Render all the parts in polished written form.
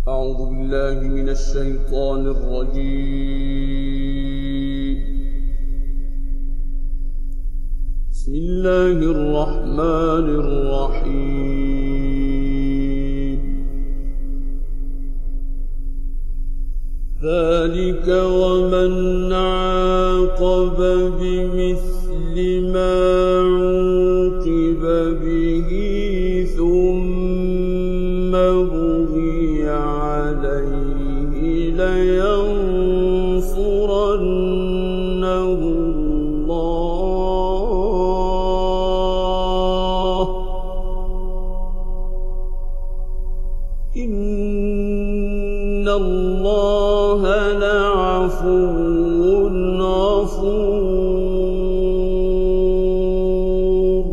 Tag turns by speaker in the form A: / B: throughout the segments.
A: أعوذ بالله من الشيطان الرجيم. بسم الله الرحمن الرحيم. ذلك ومن عاقب بمثل ما عوقب به ثم بغي عليه لينصرنه الله إن الله لعفو غفور.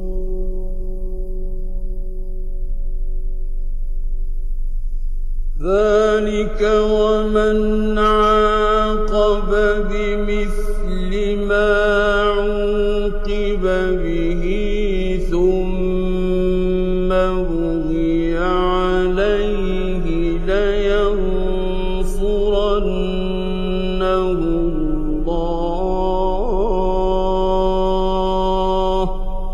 A: ذلك ومن عاقب بمثل ما عوقب به ثم بغي عليه لينصرنه الله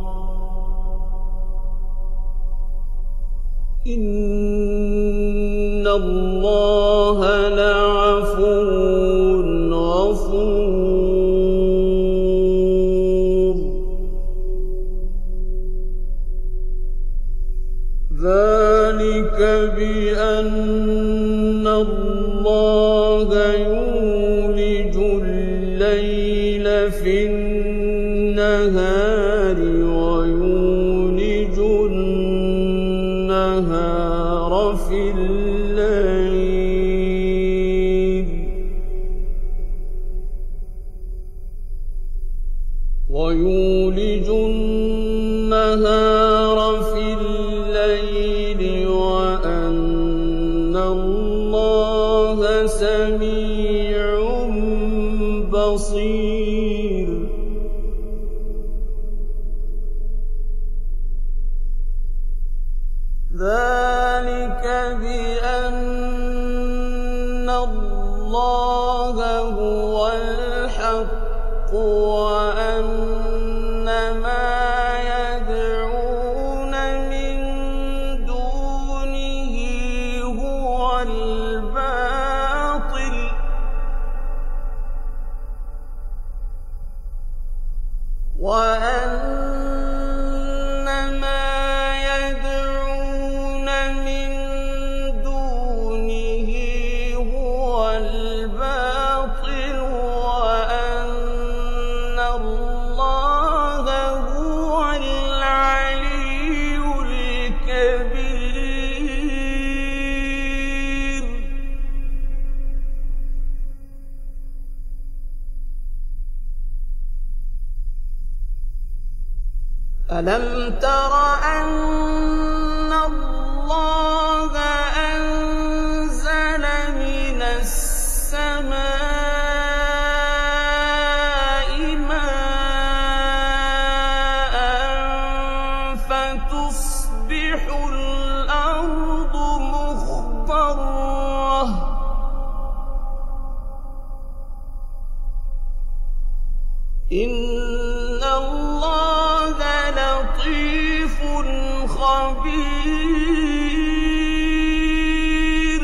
A: إن الله لعفو غفور. ذلك بأن الله يولج الليل في النهار ويولج النهار في الليل ويولج النهار في الليل وأن الله سميع بصير. ذلك بأن الله هو الحق وأن ما يدعون من دونه هو الباطل وأن ما يدعون من دونه هو الباطل وأن الله هو العلي الكبير. ألم تر أن الله أنزل من السماء ماء فتصبح الأرض مخضرة إن الله لطيف خبير.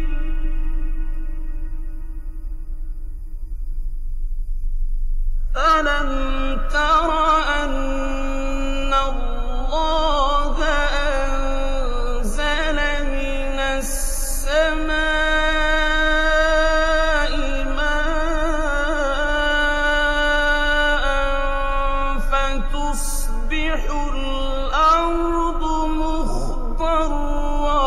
A: ألم تر أن الله أنزل من السماء ماء فتصبح الأرض مخضرة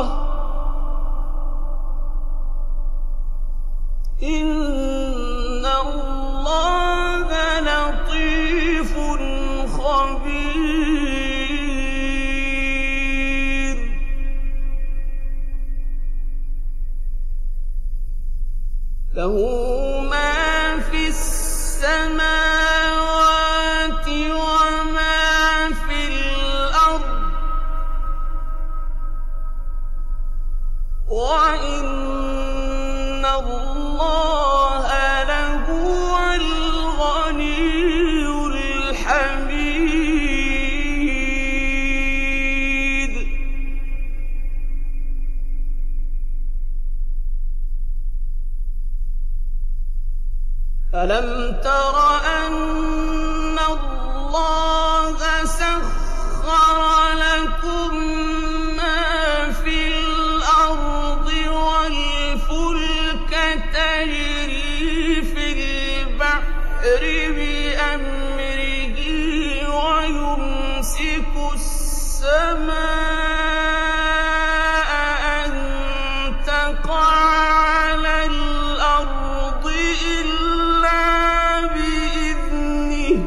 A: إن الله لطيف خبير. له ما في السماوات وما في الأرض وَإِنَّ اللَّهَ لَهُوَ الْغَنِيُّ الْحَمِيدُ. أَلَمْ تَرَ أَنَّ اللَّهَ سَخَّرَ لَكُم مَّا فِي الْأَرْضِ وَالْفُلْكَ تَجْرِي فِي الْبَحْرِ بِأَمْرِهِ وَيُمْسِكُ السَّمَاءَ أَن تَقَعَ عَلَى الْأَرْضِ إِلَّا بِإِذْنِهِ ۗ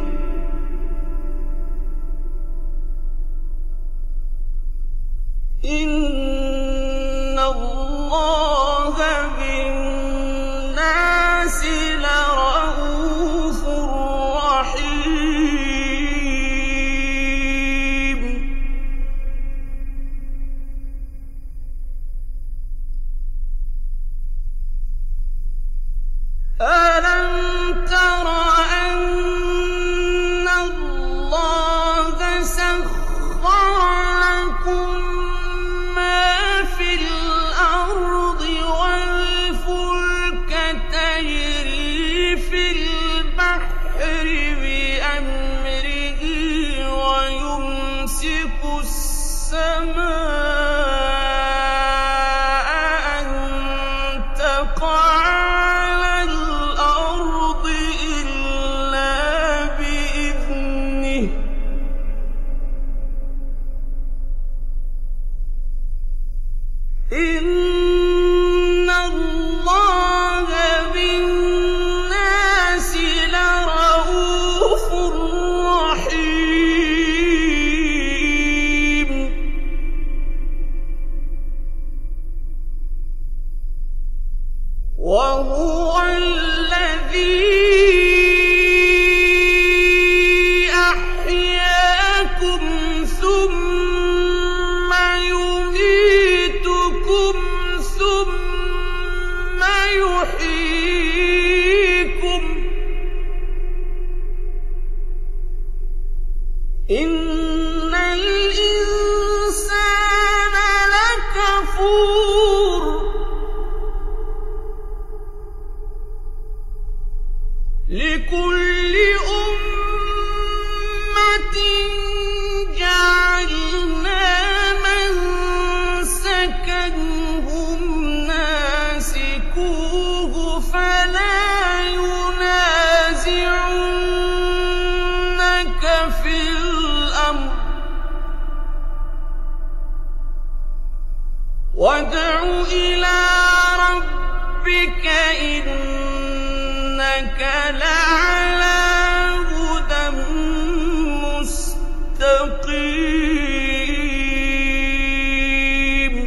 A: إِنَّ اللَّهَ بِالنَّاسِ لَرَءُوفٌ رَّحِيمٌ. أَلَمْ تَرَ أَنَّ اللَّهَ سَخَّرَ لَكُم مَّا فِي الْأَرْضِ وَالْفُلْكَ تَجْرِي فِي الْبَحْرِ بِأَمْرِهِ وَيُمْسِكُ السَّمَاءَ أَن تَقَعَ عَلَى الْأَرْضِ إِلَّا بِإِذْنِهِ ۗ إِنَّ اللَّهَ بِالنَّاسِ لَرَءُوفٌ رَّحِيمٌ. وَهُوَ الَّذِي أَحْيَاكُمْ ثُمَّ يُمِيتُكُمْ ثُمَّ يُحْيِيكُمْ ۗ إِنَّ الْإِنسَانَ لَكَفُورٌ. لِكُلِّ أُمَّةٍ جَعَلْنَا مَنسَكًا هُمْ نَاسِكُوهُ فَلَا يُنَازِعُنَّكَ فِي الْأَمْرِ ۚ وَادْعُ إِلَىٰ رَبِّكَ إِنَّكَ لَعَلَىٰ هُدًى مُّسْتَقِيمٍ.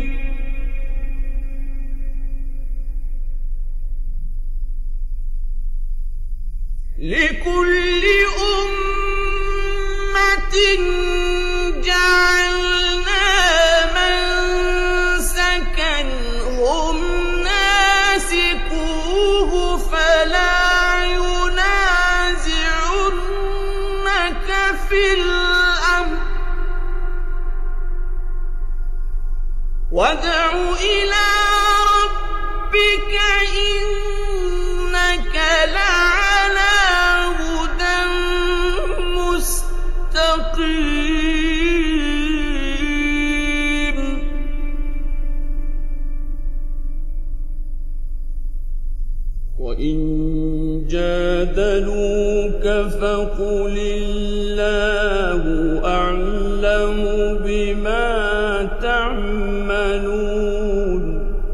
A: لِكُلِّ أُمَّةٍ جَعَلْنَا مَنسَكًا هُمْ نَاسِكُوهُ فَلَا يُنَازِعُنَّكَ فِي الْأَمْرِ ۚ وَادْعُ إِلَىٰ رَبِّكَ إِنَّكَ لَعَلَىٰ هُدًى مُّسْتَقِيمٍ. وَإِن جَادَلُوكَ فَقُلِ اللَّهُ أَعْلَمُ بِمَا تَعْمَلُونَ.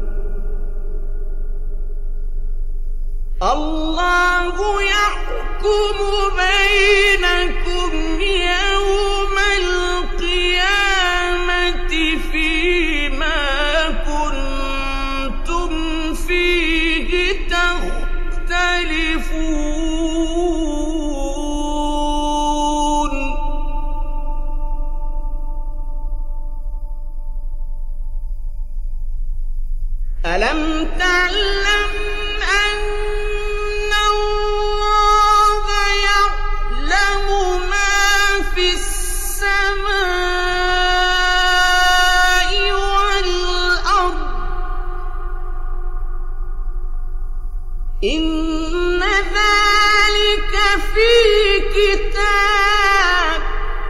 A: اللَّهُ يَحْكُمُ بَيْنَكُمْ يَوْمَ الْقِيَامَةِ فِيمَا كُنتُمْ فِيهِ تَخْتَلِفُونَ. ألم تعلم أن الله يعلم ما في السماء والأرض إن ذلك في كتاب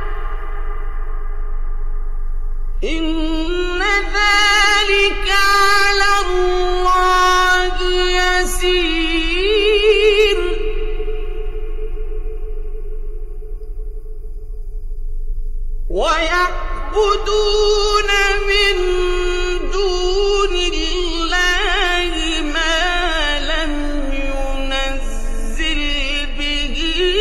A: إن ذلك على الله يسير ويعبدون من دون الله ما لم ينزل به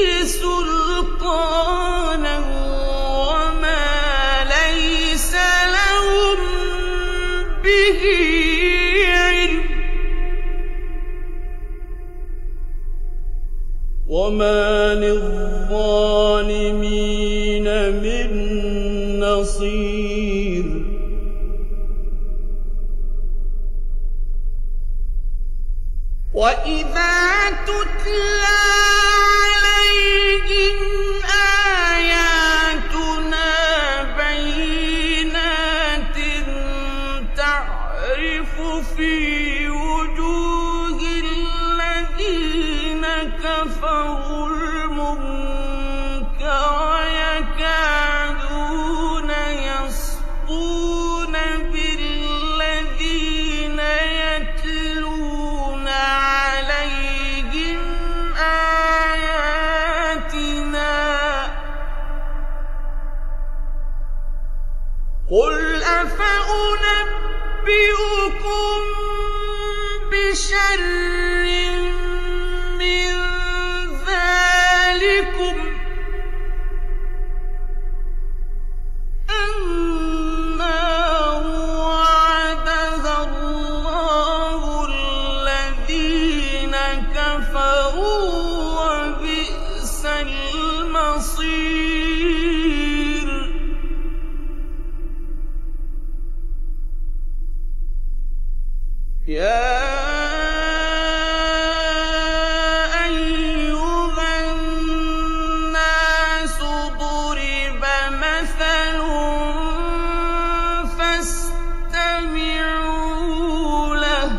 A: سلطانا وما ليس لهم به علم وما للظالمين من نصير وإذا تتلى عليهم آياتنا بينات تعرف في وجوه الذين كفروا المنكر يكادون يسطون بالذين يتلون عليهم آياتنا قل أفأنبئكم بشر من ذلكم النار وعدها الله الذين كفروا وبئس المصير يا أيها الناس ضرب مثل فاستمعوا له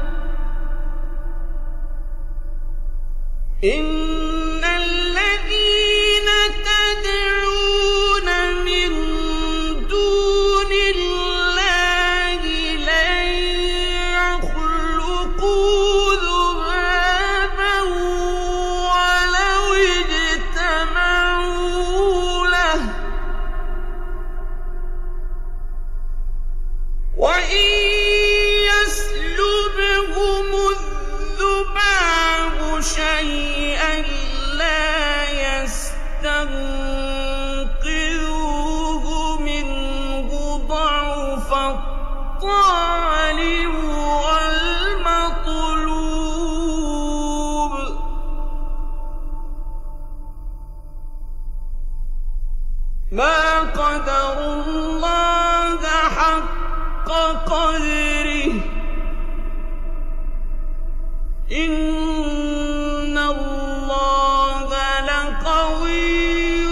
A: إن الذين تدعون من دون الله لن يخلقوا ذبابا ولو اجتمعوا له وإن يسلبهم الذباب شيئا لا يستنقذوه منه ضعف الطالب والمطلوب ما قدروا الله حق قدره إن الله لقوي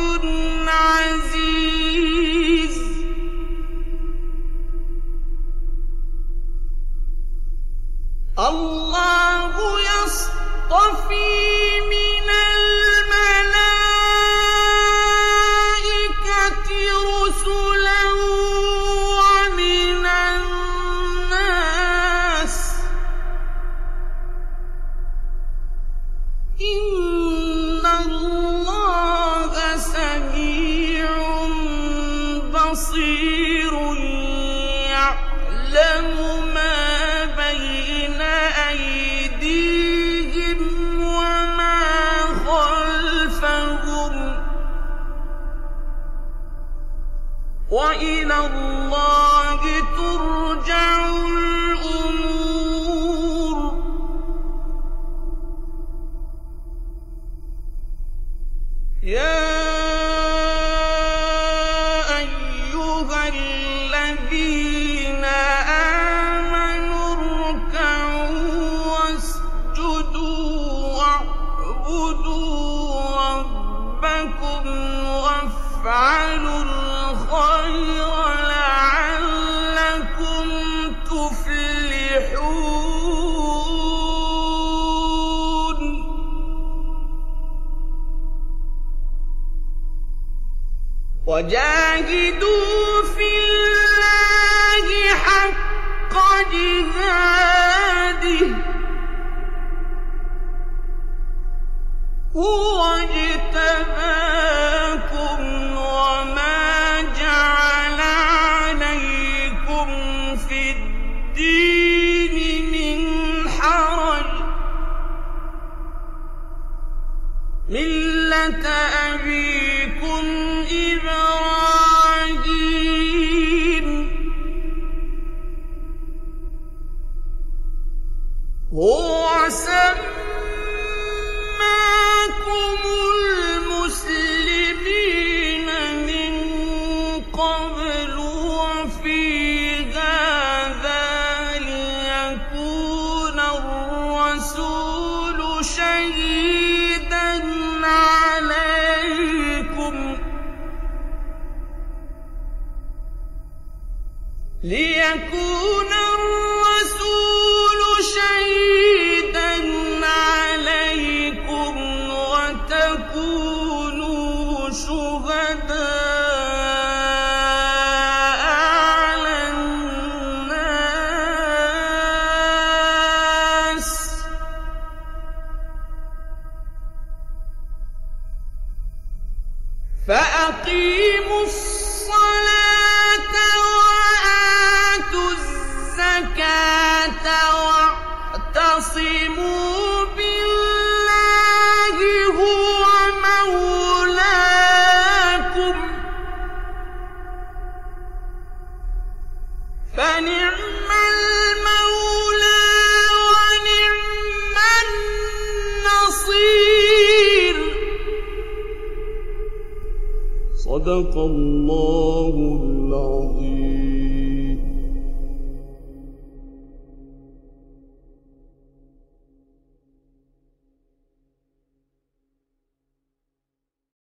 A: عزيز الله يصطفي من الملائكة رسلا ومن الناس إن الله سميع بصير يعلم ما بين أيديهم وما خلفهم وإلى الله ترجع الأمور يا أيها الذين آمنوا تفلحون وجاهدوا في الله حق جهاده هو اجتباكم وما جعل عليكم في الدين من حرج ملة أبيكم إبراهيم هو سماكم المسلمين من قبل وفي هذا ليكون الرسول شهيدا عليكم وتكونوا شهداء على الناس فأقيموا الصلاة وآتوا الزكاة واعتصموا بالله هو مولاكم فنعم المولى ونعم النصير صدق الله العظيم.